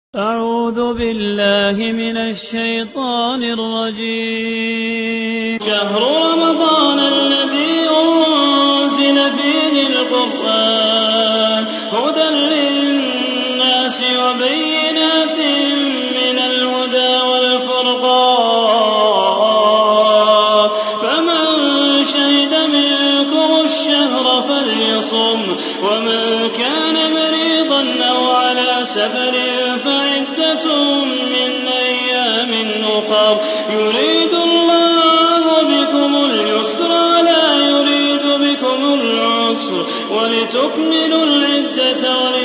أعوذ بالله من الشيطان الرجيم. شهر رمضان الذي أنزل فيه القرآن هدى للناس وبينات من الهدى والفرقان فمن شهد منكم الشهر فليصم ومن كان مريضا أو على سفر فعدة من أيام أخر يريد الله بكم اليسر لا يريد بكم العسر ولتكملوا العدة